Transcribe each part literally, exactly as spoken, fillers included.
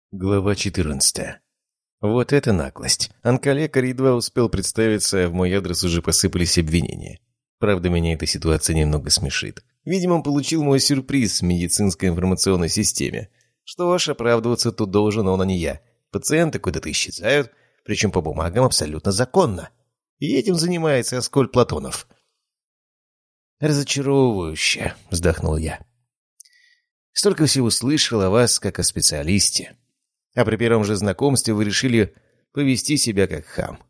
Глава четырнадцатая. Вот это наглость. Онколекарь едва успел представиться, а в мой адрес уже посыпались обвинения. Правда, меня эта ситуация немного смешит. Видимо, он получил мой сюрприз в медицинской информационной системе. Что ж, оправдываться тут должен он, а не я. Пациенты куда-то исчезают, причем по бумагам абсолютно законно. И этим занимается Аскольд Платонов. «Разочаровывающе», — вздохнул я. «Столько всего слышал о вас, как о специалисте. А при первом же знакомстве вы решили повести себя как хам.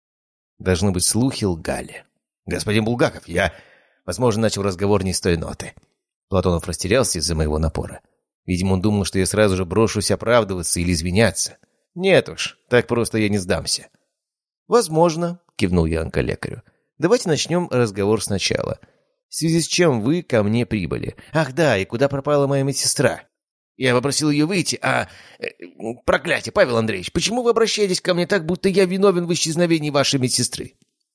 Должны быть, слухи лгали. Господин Булгаков, я, возможно, начал разговор не с той ноты». Платонов растерялся из-за моего напора. Видимо, он думал, что я сразу же брошусь оправдываться или извиняться. Нет уж, так просто я не сдамся. «Возможно», — кивнул я онколекарю. «Давайте начнем разговор сначала. В связи с чем вы ко мне прибыли? Ах да, и куда пропала моя медсестра? Я попросил ее выйти, а... Проклятие, Павел Андреевич, почему вы обращаетесь ко мне так, будто я виновен в исчезновении вашей медсестры?»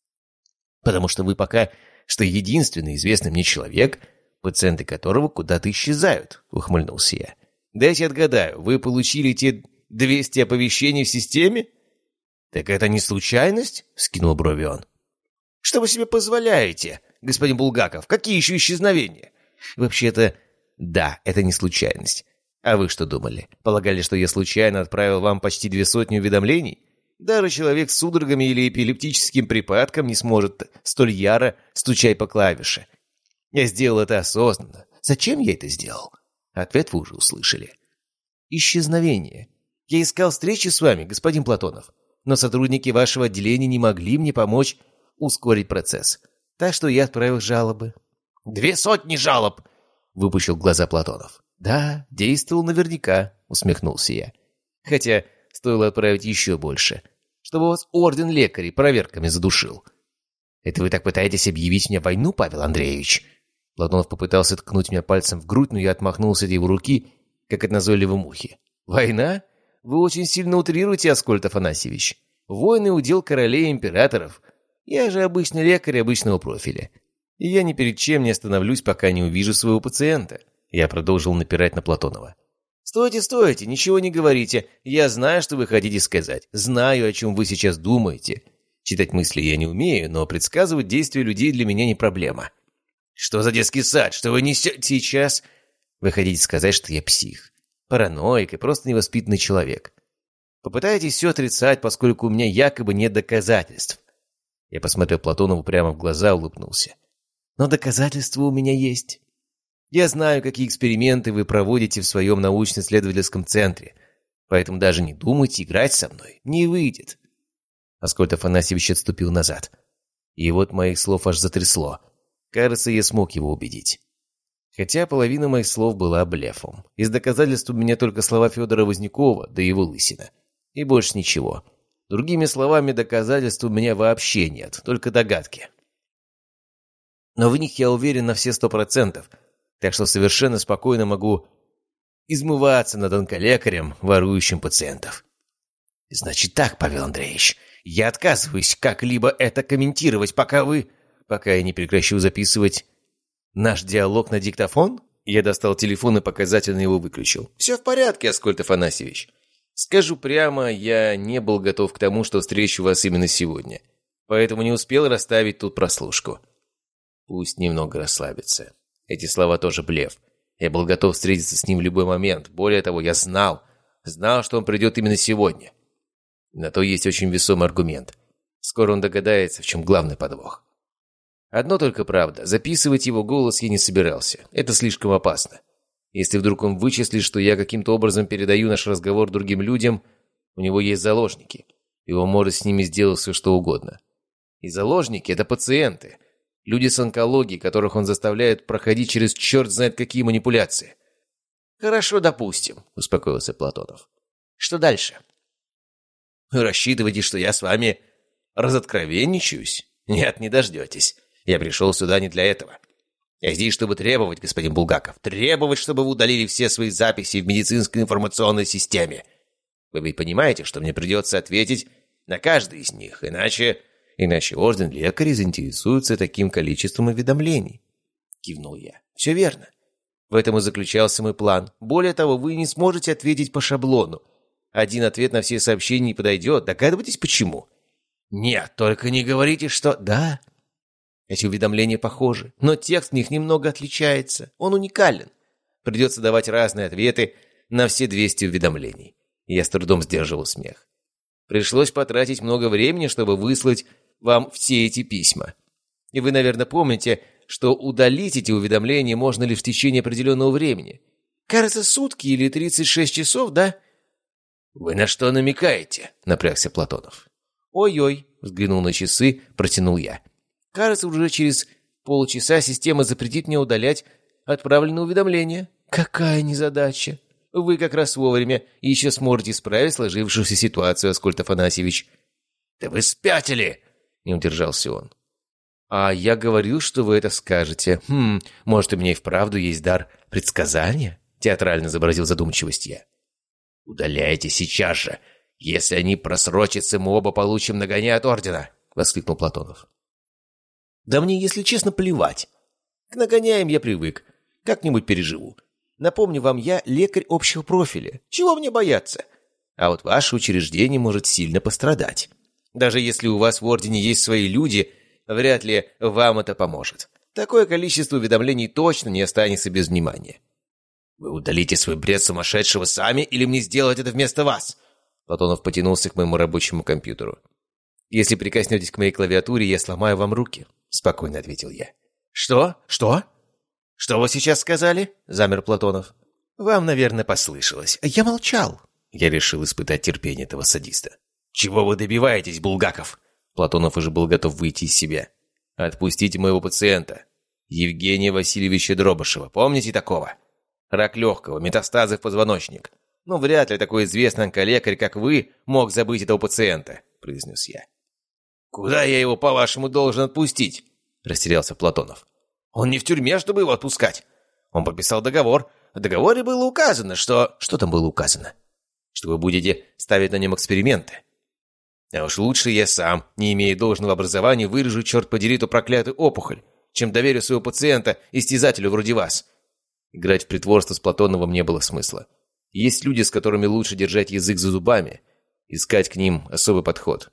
«Потому что вы пока что единственный известный мне человек, пациенты которого куда-то исчезают», — ухмыльнулся я. «Дайте отгадаю, вы получили те двести оповещений в системе?» «Так это не случайность?» — скинул брови он. «Что вы себе позволяете, господин Булгаков? Какие еще исчезновения?» «Вообще-то, да, это не случайность. А вы что думали? Полагали, что я случайно отправил вам почти две сотни уведомлений? Даже человек с судорогами или эпилептическим припадком не сможет столь яро стучать по клавише. Я сделал это осознанно. Зачем я это сделал? Ответ вы уже услышали. Исчезновение. Я искал встречи с вами, господин Платонов, но сотрудники вашего отделения не могли мне помочь ускорить процесс. Так что я отправил жалобы». «Две сотни жалоб!» — выпучил глаза Платонов. «Да, действовал наверняка», — усмехнулся я. «Хотя стоило отправить еще больше, чтобы вас орден лекарей проверками задушил». «Это вы так пытаетесь объявить мне войну, Павел Андреевич?» Платонов попытался ткнуть меня пальцем в грудь, но я отмахнулся от его руки, как от назойливой мухи. «Война? Вы очень сильно утрируете, Аскольд Афанасьевич. Войны — удел королей и императоров. Я же обычный лекарь обычного профиля. И я ни перед чем не остановлюсь, пока не увижу своего пациента». Я продолжил напирать на Платонова. «Стойте, стойте, ничего не говорите. Я знаю, что вы хотите сказать. Знаю, о чем вы сейчас думаете. Читать мысли я не умею, но предсказывать действия людей для меня не проблема». «Что за детский сад? Что вы несете сейчас?» «Вы хотите сказать, что я псих, параноик и просто невоспитанный человек. Попытаетесь все отрицать, поскольку у меня якобы нет доказательств». Я посмотрел Платонову прямо в глаза, улыбнулся. «Но доказательства у меня есть. Я знаю, какие эксперименты вы проводите в своем научно-исследовательском центре, поэтому даже не думайте играть со мной. Не выйдет». Аскольд Афанасьевич отступил назад. И вот моих слов аж затрясло. Кажется, я смог его убедить. Хотя половина моих слов была блефом. Из доказательств у меня только слова Федора Вознякова, да его лысина. И больше ничего. Другими словами, доказательств у меня вообще нет, только догадки. Но в них я уверен на все сто процентов, так что совершенно спокойно могу измываться над онколекарем, ворующим пациентов. «Значит так, Павел Андреевич, я отказываюсь как-либо это комментировать, пока вы... пока я не прекращу записывать наш диалог на диктофон?» Я достал телефон и показательно его выключил. «Все в порядке, Аскольд Афанасьевич. Скажу прямо, я не был готов к тому, что встречу вас именно сегодня, поэтому не успел расставить тут прослушку. Пусть немного расслабится. Эти слова тоже блеф. Я был готов встретиться с ним в любой момент. Более того, я знал, знал, что он придет именно сегодня. На то есть очень весомый аргумент. Скоро он догадается, в чем главный подвох. Одно только правда, записывать его голос я не собирался. Это слишком опасно. Если вдруг он вычислит, что я каким-то образом передаю наш разговор другим людям, у него есть заложники, и он может с ними сделать все, что угодно. И заложники — это пациенты. Люди с онкологией, которых он заставляет проходить через черт знает какие манипуляции. «Хорошо, допустим», — успокоился Платонов. «Что дальше?» «Вы рассчитываете, что я с вами разоткровенничаюсь? Нет, не дождетесь. Я пришел сюда не для этого. Я здесь, чтобы требовать, господин Булгаков, требовать, чтобы вы удалили все свои записи в медицинской информационной системе. Вы ведь понимаете, что мне придется ответить на каждый из них, иначе... Иначе орден лекарей заинтересуется таким количеством уведомлений». Кивнул я. «Все верно. В этом и заключался мой план. Более того, вы не сможете ответить по шаблону. один ответ на все сообщения не подойдет. Догадываетесь, почему? Нет, только не говорите, что... Да, эти уведомления похожи, но текст в них немного отличается. Он уникален. Придется давать разные ответы на все двести уведомлений. Я с трудом сдерживал смех. Пришлось потратить много времени, чтобы выслать вам все эти письма. И вы, наверное, помните, что удалить эти уведомления можно лишь в течение определенного времени. Кажется, сутки или тридцать шесть часов, да? «Вы на что намекаете?» — напрягся Платонов. «Ой-ой», — взглянул на часы, протянул я. «Кажется, уже через полчаса система запретит мне удалять отправленные уведомления. Какая незадача! Вы как раз вовремя и еще сможете исправить сложившуюся ситуацию, Аскольд Афанасьевич». «Да вы спятили!» — не удержался он. «А я говорил, что вы это скажете. Хм, может, у меня и вправду есть дар предсказания?» — театрально изобразил задумчивость я. «Удаляйте сейчас же! Если они просрочатся, мы оба получим нагоняй от ордена!» — воскликнул Платонов. «Да мне, если честно, плевать. К нагоняям я привык. Как-нибудь переживу. Напомню вам, я лекарь общего профиля. Чего мне бояться? А вот ваше учреждение может сильно пострадать. Даже если у вас в ордене есть свои люди, вряд ли вам это поможет. Такое количество уведомлений точно не останется без внимания». «Вы удалите свой бред сумасшедшего сами, или мне сделать это вместо вас?» Платонов потянулся к моему рабочему компьютеру. «Если прикоснетесь к моей клавиатуре, я сломаю вам руки», — спокойно ответил я. «Что? Что? Что вы сейчас сказали?» — замер Платонов. «Вам, наверное, послышалось. Я молчал». Я решил испытать терпение этого садиста. «Чего вы добиваетесь, Булгаков?» Платонов уже был готов выйти из себя. «Отпустите моего пациента, Евгения Васильевича Дробышева. Помните такого? Рак легкого, метастазы в позвоночник. Ну, вряд ли такой известный онколекарь, как вы, мог забыть этого пациента», — произнес я. «Куда я его, по-вашему, должен отпустить?» — растерялся Платонов. «Он не в тюрьме, чтобы его отпускать. Он подписал договор. В договоре было указано, что...» «Что там было указано?» «Что вы будете ставить на нем эксперименты. А уж лучше я сам, не имея должного образования, вырежу, черт подери, эту проклятую опухоль, чем доверю своего пациента истязателю вроде вас». Играть в притворство с Платоновым не было смысла. Есть люди, с которыми лучше держать язык за зубами, искать к ним особый подход.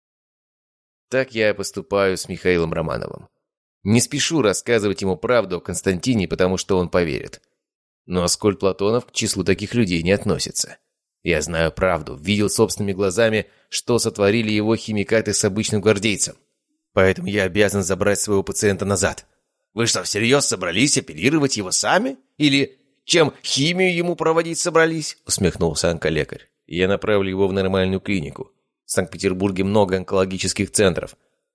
Так я поступаю с Михаилом Романовым. Не спешу рассказывать ему правду о Константине, потому что он поверит. Но Аскольд Платонов к числу таких людей не относится. Я знаю правду, видел собственными глазами, что сотворили его химикаты с обычным гвардейцем. Поэтому я обязан забрать своего пациента назад. Вы что, всерьез собрались оперировать его сами? Или чем химию ему проводить собрались?» — усмехнулся онколекарь. «Я направлю его в нормальную клинику. В Санкт-Петербурге много онкологических центров.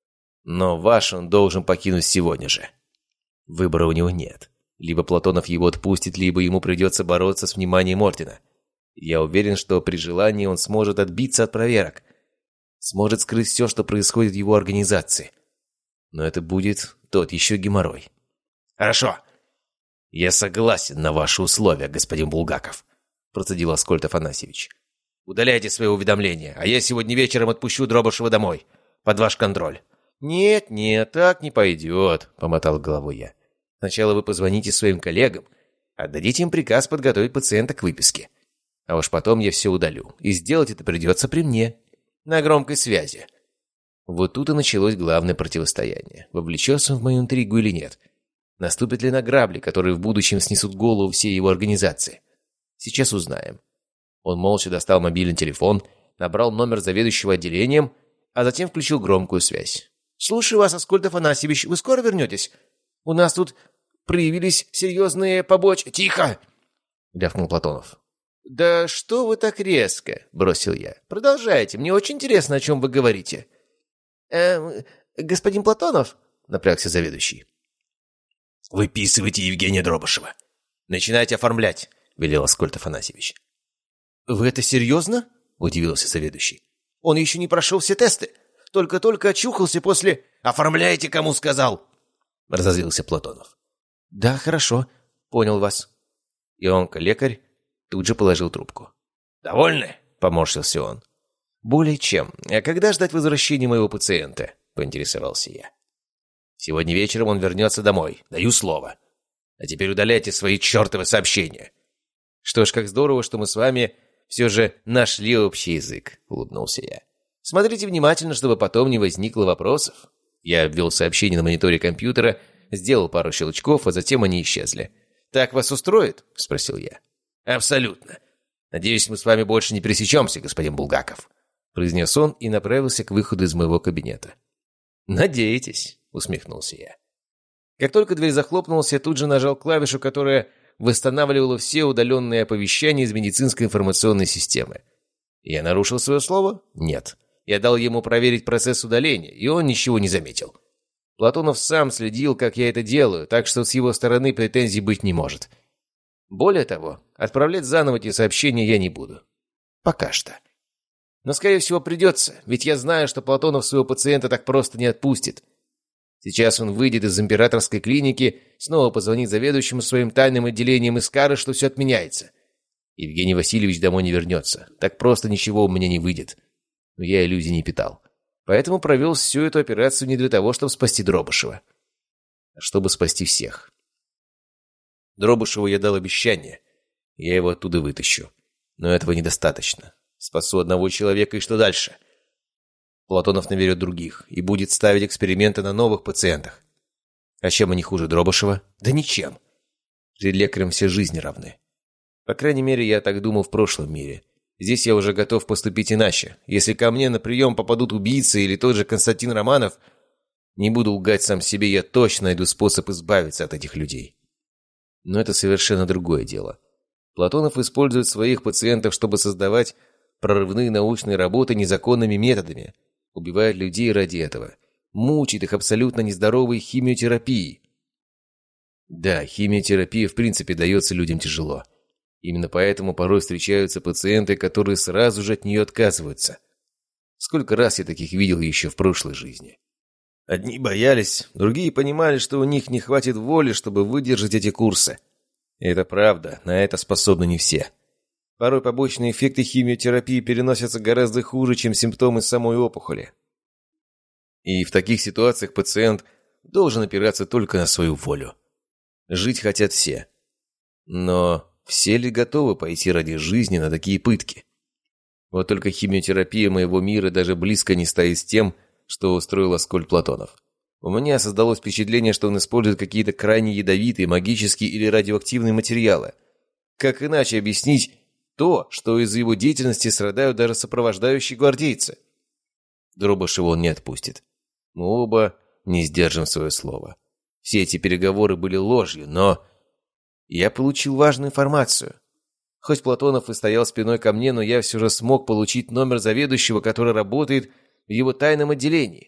Но ваш он должен покинуть сегодня же. Выбора у него нет. Либо Платонов его отпустит, либо ему придется бороться с вниманием ордена. Я уверен, что при желании он сможет отбиться от проверок. Сможет скрыть все, что происходит в его организации. Но это будет тот еще геморрой». «Хорошо. Я согласен на ваши условия, господин Булгаков», — процедил Аскольд Афанасьевич. «Удаляйте свои уведомления, а я сегодня вечером отпущу Дробышева домой, под ваш контроль». «Нет, нет, так не пойдет», — помотал головой я. «Сначала вы позвоните своим коллегам, отдадите им приказ подготовить пациента к выписке. А уж потом я все удалю, и сделать это придется при мне, на громкой связи». Вот тут и началось главное противостояние. Вовлечется он в мою интригу или нет? Наступят ли на грабли, которые в будущем снесут голову всей его организации? Сейчас узнаем. Он молча достал мобильный телефон, набрал номер заведующего отделением, а затем включил громкую связь. «Слушаю вас, Аскольд Афанасьевич. Вы скоро вернетесь? У нас тут проявились серьезные побочки...» «Тихо!» — рявкнул Платонов. «Да что вы так резко?» — бросил я. «Продолжайте. Мне очень интересно, о чем вы говорите». «Эм, господин Платонов?» — напрягся заведующий. «Выписывайте Евгения Дробышева. Начинайте оформлять», — велел Аскольд Афанасьевич. «Вы это серьезно?» — удивился заведующий. «Он еще не прошел все тесты. Только-только очухался после...» «Оформляйте, кому сказал!» — разозлился Платонов. «Да, хорошо. Понял вас». И онколекарь тут же положил трубку. «Довольны?» — поморщился он. «Более чем. А когда ждать возвращения моего пациента?» — поинтересовался я. «Сегодня вечером он вернется домой. Даю слово. А теперь удаляйте свои чертовы сообщения». «Что ж, как здорово, что мы с вами все же нашли общий язык», — улыбнулся я. «Смотрите внимательно, чтобы потом не возникло вопросов». Я ввел сообщение на мониторе компьютера, сделал пару щелчков, а затем они исчезли. «Так вас устроит?» — спросил я. «Абсолютно. Надеюсь, мы с вами больше не пересечемся, господин Булгаков», — произнес он и направился к выходу из моего кабинета. «Надеетесь?» — усмехнулся я. Как только дверь захлопнулась, я тут же нажал клавишу, которая восстанавливала все удаленные оповещания из медицинской информационной системы. Я нарушил свое слово? Нет. Я дал ему проверить процесс удаления, и он ничего не заметил. Платонов сам следил, как я это делаю, так что с его стороны претензий быть не может. Более того, отправлять заново эти сообщения я не буду. Пока что. Но, скорее всего, придется, ведь я знаю, что Платонов своего пациента так просто не отпустит. Сейчас он выйдет из императорской клиники, снова позвонит заведующему своим тайным отделением и скажет, что все отменяется. Евгений Васильевич домой не вернется. Так просто ничего у меня не выйдет. Но я иллюзий не питал. Поэтому провел всю эту операцию не для того, чтобы спасти Дробышева, а чтобы спасти всех. Дробышеву я дал обещание. Я его оттуда вытащу. Но этого недостаточно. Спасу одного человека, и что дальше? Платонов наберет других и будет ставить эксперименты на новых пациентах. А чем они хуже Дробышева? Да ничем. Перед лекарем все жизни равны. По крайней мере, я так думал в прошлом мире. Здесь я уже готов поступить иначе. Если ко мне на прием попадут убийцы или тот же Константин Романов, не буду лгать сам себе, я точно найду способ избавиться от этих людей. Но это совершенно другое дело. Платонов использует своих пациентов, чтобы создавать прорывные научные работы незаконными методами. Убивает людей ради этого. Мучает их абсолютно нездоровой химиотерапией. Да, химиотерапия в принципе дается людям тяжело. Именно поэтому порой встречаются пациенты, которые сразу же от нее отказываются. Сколько раз я таких видел еще в прошлой жизни. Одни боялись, другие понимали, что у них не хватит воли, чтобы выдержать эти курсы. И это правда, на это способны не все. Порой побочные эффекты химиотерапии переносятся гораздо хуже, чем симптомы самой опухоли. И в таких ситуациях пациент должен опираться только на свою волю. Жить хотят все. Но все ли готовы пойти ради жизни на такие пытки? Вот только химиотерапия моего мира даже близко не стоит с тем, что устроил Аскольд Платонов. У меня создалось впечатление, что он использует какие-то крайне ядовитые, магические или радиоактивные материалы. Как иначе объяснить то, что из-за его деятельности страдают даже сопровождающие гвардейцы? Дробышева он не отпустит. Мы оба не сдержим свое слово. Все эти переговоры были ложью, но я получил важную информацию. Хоть Платонов и стоял спиной ко мне, но я все же смог получить номер заведующего, который работает в его тайном отделении.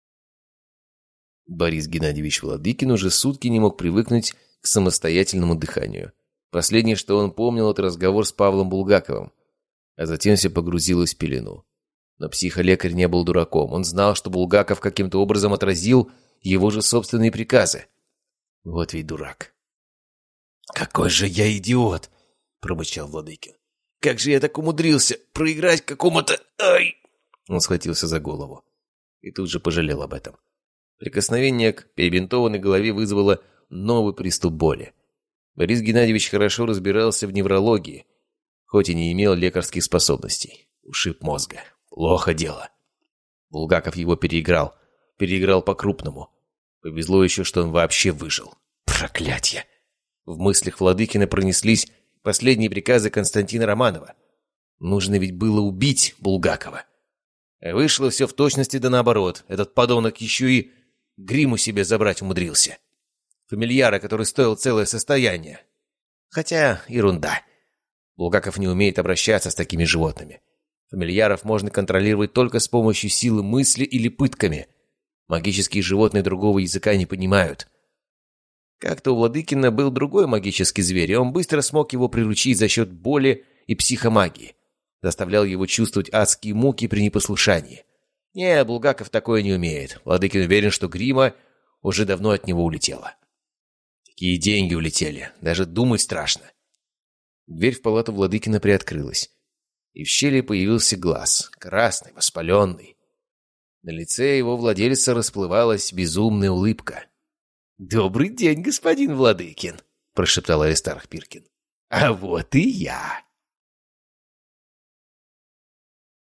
Борис Геннадьевич Владыкин уже сутки не мог привыкнуть к самостоятельному дыханию. Последнее, что он помнил, это разговор с Павлом Булгаковым. А затем все погрузилось в пелену. Но психолекарь не был дураком. Он знал, что Булгаков каким-то образом отразил его же собственные приказы. Вот ведь дурак. «Какой же я идиот!» — пробычал Владыкин. «Как же я так умудрился проиграть какому-то... Ай!» Он схватился за голову. И тут же пожалел об этом. Прикосновение к перебинтованной голове вызвало новый приступ боли. Борис Геннадьевич хорошо разбирался в неврологии, хоть и не имел лекарских способностей. Ушиб мозга. Плохо дело. Булгаков его переиграл. Переиграл по-крупному. Повезло еще, что он вообще выжил. Проклятье! В мыслях Владыкина пронеслись последние приказы Константина Романова. Нужно ведь было убить Булгакова. А вышло все в точности да наоборот. Этот подонок еще и гриму себе забрать умудрился. Фамильяра, который стоил целое состояние. Хотя ерунда. Булгаков не умеет обращаться с такими животными. Фамильяров можно контролировать только с помощью силы мысли или пытками. Магические животные другого языка не понимают. Как-то у Владыкина был другой магический зверь, и он быстро смог его приручить за счет боли и психомагии. Заставлял его чувствовать адские муки при непослушании. Не, Булгаков такое не умеет. Владыкин уверен, что грима уже давно от него улетела. Такие деньги улетели, даже думать страшно. Дверь в палату Владыкина приоткрылась. И в щели появился глаз, красный, воспаленный. На лице его владельца расплывалась безумная улыбка. «Добрый день, господин Владыкин», — прошептал Аристарх Пиркин. «А вот и я».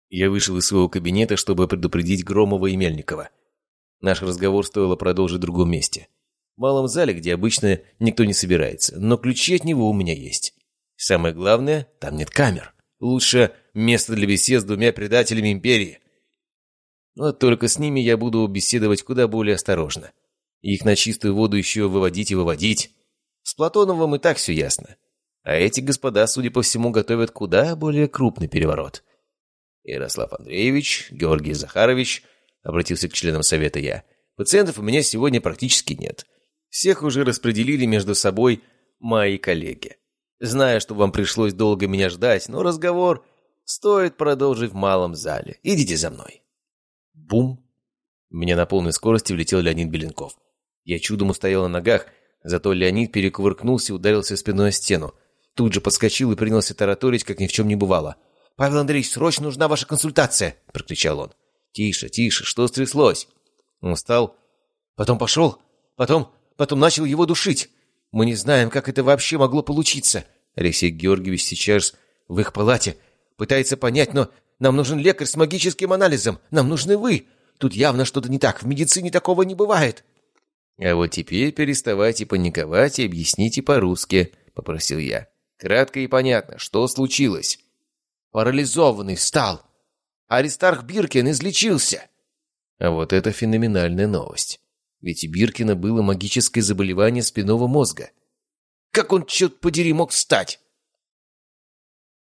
Я вышел из своего кабинета, чтобы предупредить Громова и Мельникова. Наш разговор стоило продолжить в другом месте. В малом зале, где обычно никто не собирается, но ключи от него у меня есть. Самое главное, там нет камер. Лучше место для бесед с двумя предателями империи. Но только с ними я буду беседовать куда более осторожно. Их на чистую воду еще выводить и выводить. С Платоновым и так все ясно. А эти господа, судя по всему, готовят куда более крупный переворот. Ярослав Андреевич, Георгий Захарович, обратился к членам совета я. Пациентов у меня сегодня практически нет. Всех уже распределили между собой мои коллеги. Знаю, что вам пришлось долго меня ждать, но разговор стоит продолжить в малом зале. Идите за мной. Бум! В меня на полной скорости влетел Леонид Беленков. Я чудом устоял на ногах, зато Леонид перекувыркнулся и ударился спиной о стену. Тут же подскочил и принялся тараторить, как ни в чем не бывало. «Павел Андреевич, срочно нужна ваша консультация!» — прокричал он. «Тише, тише, что стряслось?» Он встал, потом пошел, потом, потом начал его душить. Мы не знаем, как это вообще могло получиться. Алексей Георгиевич сейчас в их палате. Пытается понять, но нам нужен лекарь с магическим анализом. Нам нужны вы. Тут явно что-то не так. В медицине такого не бывает. А вот теперь переставайте паниковать и объясните по-русски, попросил я. Кратко и понятно, что случилось. Парализованный встал. Аристарх Биркин излечился. А вот это феноменальная новость. Ведь у Биркина было магическое заболевание спинного мозга. Как он, черт подери, мог встать?